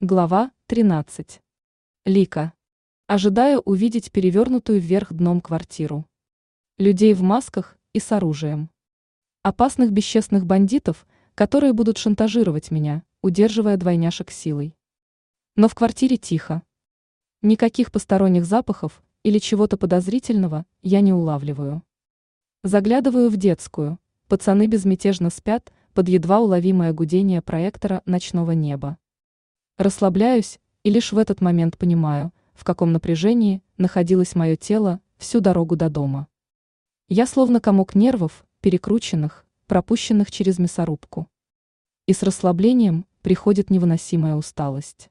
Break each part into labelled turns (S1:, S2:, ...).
S1: Глава 13. Лика. Ожидаю увидеть перевернутую вверх дном квартиру. Людей в масках и с оружием. Опасных бесчестных бандитов, которые будут шантажировать меня, удерживая двойняшек силой. Но в квартире тихо. Никаких посторонних запахов или чего-то подозрительного я не улавливаю. Заглядываю в детскую. Пацаны безмятежно спят под едва уловимое гудение проектора ночного неба. Расслабляюсь и лишь в этот момент понимаю, в каком напряжении находилось мое тело всю дорогу до дома. Я словно комок нервов, перекрученных, пропущенных через мясорубку. И с расслаблением приходит невыносимая усталость.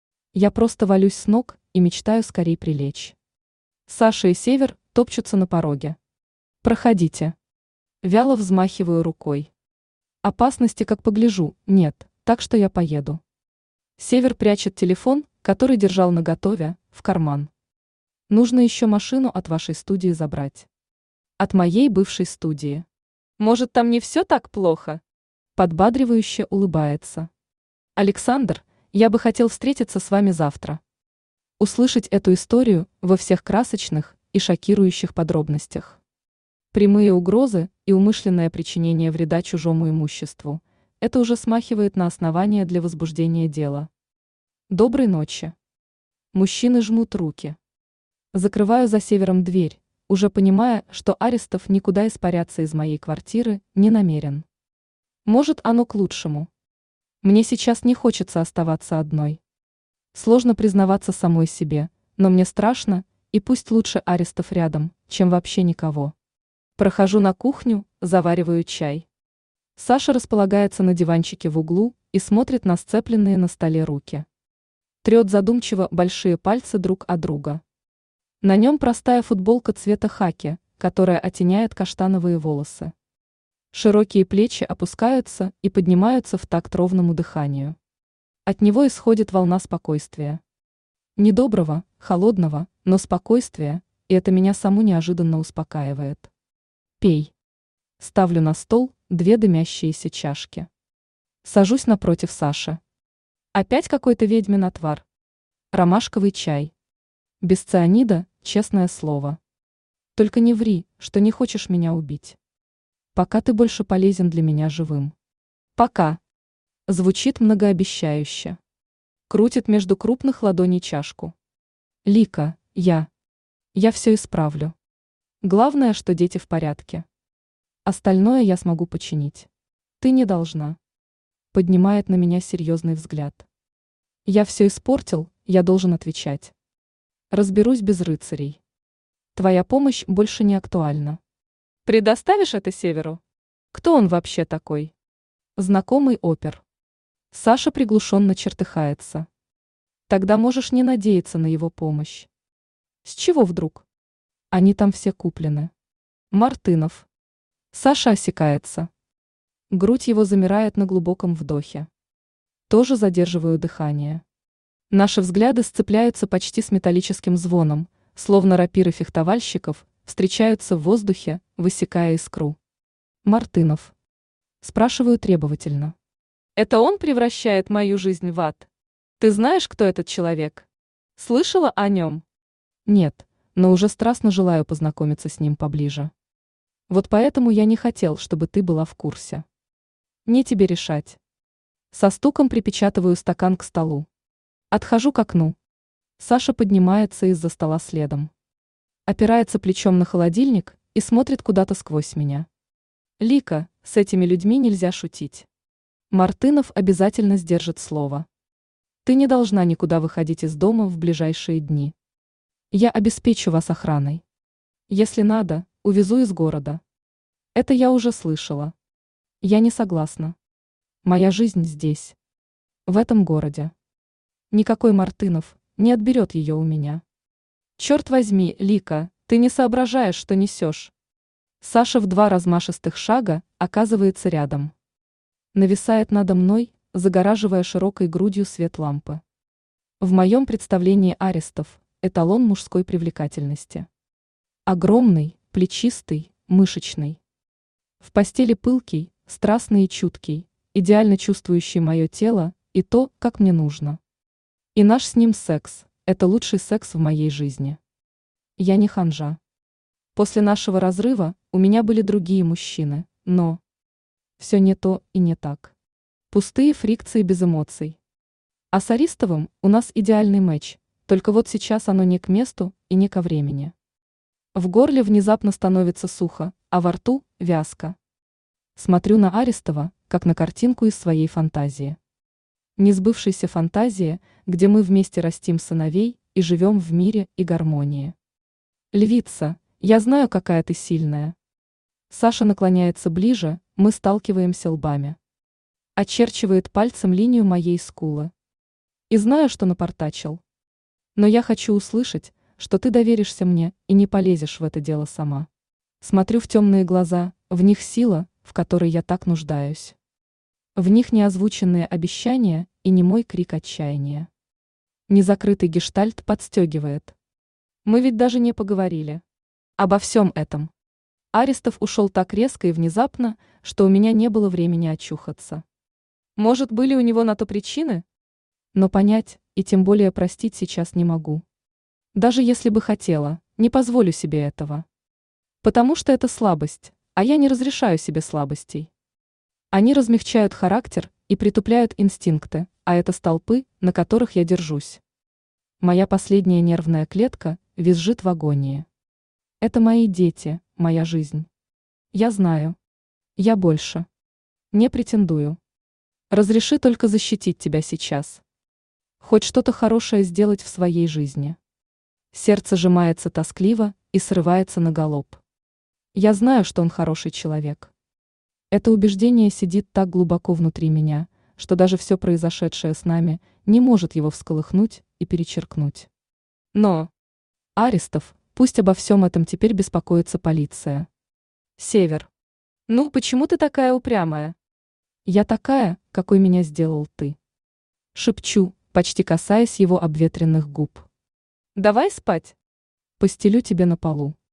S1: Я просто валюсь с ног и мечтаю скорее прилечь. Саша и Север топчутся на пороге. «Проходите». Вяло взмахиваю рукой. Опасности, как погляжу, нет, так что я поеду. Север прячет телефон, который держал наготове, в карман. Нужно еще машину от вашей студии забрать. От моей бывшей студии. Может, там не все так плохо? Подбадривающе улыбается. Александр, я бы хотел встретиться с вами завтра. Услышать эту историю во всех красочных и шокирующих подробностях. Прямые угрозы и умышленное причинение вреда чужому имуществу. Это уже смахивает на основание для возбуждения дела. Доброй ночи. Мужчины жмут руки. Закрываю за Севером дверь, уже понимая, что Арестов никуда испаряться из моей квартиры не намерен. Может, оно к лучшему. Мне сейчас не хочется оставаться одной. Сложно признаваться самой себе, но мне страшно, и пусть лучше Арестов рядом, чем вообще никого. Прохожу на кухню, завариваю чай. Саша располагается на диванчике в углу и смотрит на сцепленные на столе руки. Трет задумчиво большие пальцы друг от друга. На нем простая футболка цвета хаки, которая оттеняет каштановые волосы. Широкие плечи опускаются и поднимаются в такт ровному дыханию. От него исходит волна спокойствия. Недоброго, холодного, но спокойствия, и это меня саму неожиданно успокаивает. Пей. Ставлю на стол 2 дымящиеся чашки. Сажусь напротив Саши. Опять какой-то ведьмин отвар. Ромашковый чай. Без цианида, честное слово. Только не ври, что не хочешь меня убить. Пока ты больше полезен для меня живым. Пока. Звучит многообещающе. Крутит между крупных ладоней чашку. Лика, я все исправлю. Главное, что дети в порядке. Остальное я смогу починить. Ты не должна. Поднимает на меня серьезный взгляд. Я все испортил, я должен отвечать. Разберусь без рыцарей. Твоя помощь больше не актуальна. Предоставишь это Северу? Кто он вообще такой? Знакомый опер. Саша приглушенно чертыхается. Тогда можешь не надеяться на его помощь. С чего вдруг? Они там все куплены. Мартынов. Саша осекается. Грудь его замирает на глубоком вдохе. Тоже задерживаю дыхание. Наши взгляды сцепляются почти с металлическим звоном, словно рапиры фехтовальщиков встречаются в воздухе, высекая искру. Мартынов. Спрашиваю требовательно. Это он превращает мою жизнь в ад? Ты знаешь, кто этот человек? Слышала о нем? Нет, но уже страстно желаю познакомиться с ним поближе. Вот поэтому я не хотел, чтобы ты была в курсе. Не тебе решать. Со стуком припечатываю стакан к столу. Отхожу к окну. Саша поднимается из-за стола следом. Опирается плечом на холодильник и смотрит куда-то сквозь меня. Лика, с этими людьми нельзя шутить. Мартынов обязательно сдержит слово. Ты не должна никуда выходить из дома в ближайшие дни. Я обеспечу вас охраной. Если надо, увезу из города. Это я уже слышала. Я не согласна. Моя жизнь здесь. В этом городе. Никакой Мартынов не отберет ее у меня. Черт возьми, Лика, ты не соображаешь, что несешь. Саша в 2 размашистых шага оказывается рядом. Нависает надо мной, загораживая широкой грудью свет лампы. В моем представлении Арестов – эталон мужской привлекательности. Огромный, плечистый, мышечный. В постели пылкий, страстный и чуткий, идеально чувствующий мое тело и то, как мне нужно. И наш с ним секс – это лучший секс в моей жизни. Я не ханжа. После нашего разрыва у меня были другие мужчины, но все не то и не так. Пустые фрикции без эмоций. А с Аристовым у нас идеальный матч, только вот сейчас оно не к месту и не ко времени. В горле внезапно становится сухо, а во рту – вязко. Смотрю на Аристова, как на картинку из своей фантазии. Несбывшейся фантазии, где мы вместе растим сыновей и живем в мире и гармонии. Львица, я знаю, какая ты сильная. Саша наклоняется ближе, мы сталкиваемся лбами. Очерчивает пальцем линию моей скулы. И знаю, что напортачил. Но я хочу услышать, что ты доверишься мне и не полезешь в это дело сама. Смотрю в темные глаза, в них сила, в которой я так нуждаюсь. В них неозвученные обещания и немой крик отчаяния. Незакрытый гештальт подстегивает. Мы ведь даже не поговорили. Обо всем этом. Аристов ушел так резко и внезапно, что у меня не было времени очухаться. Может, были у него на то причины? Но понять, и тем более простить сейчас не могу. Даже если бы хотела, не позволю себе этого. Потому что это слабость, а я не разрешаю себе слабостей. Они размягчают характер и притупляют инстинкты, а это столпы, на которых я держусь. Моя последняя нервная клетка визжит в агонии. Это мои дети, моя жизнь. Я знаю. Я больше. Не претендую. Разреши только защитить тебя сейчас. Хоть что-то хорошее сделать в своей жизни. Сердце сжимается тоскливо и срывается на галоп. Я знаю, что он хороший человек. Это убеждение сидит так глубоко внутри меня, что даже все произошедшее с нами не может его всколыхнуть и перечеркнуть. Но Аристов, пусть обо всем этом теперь беспокоится полиция. Север. Ну, почему ты такая упрямая? Я такая, какой меня сделал ты. Шепчу, почти касаясь его обветренных губ. Давай спать. Постелю тебе на полу.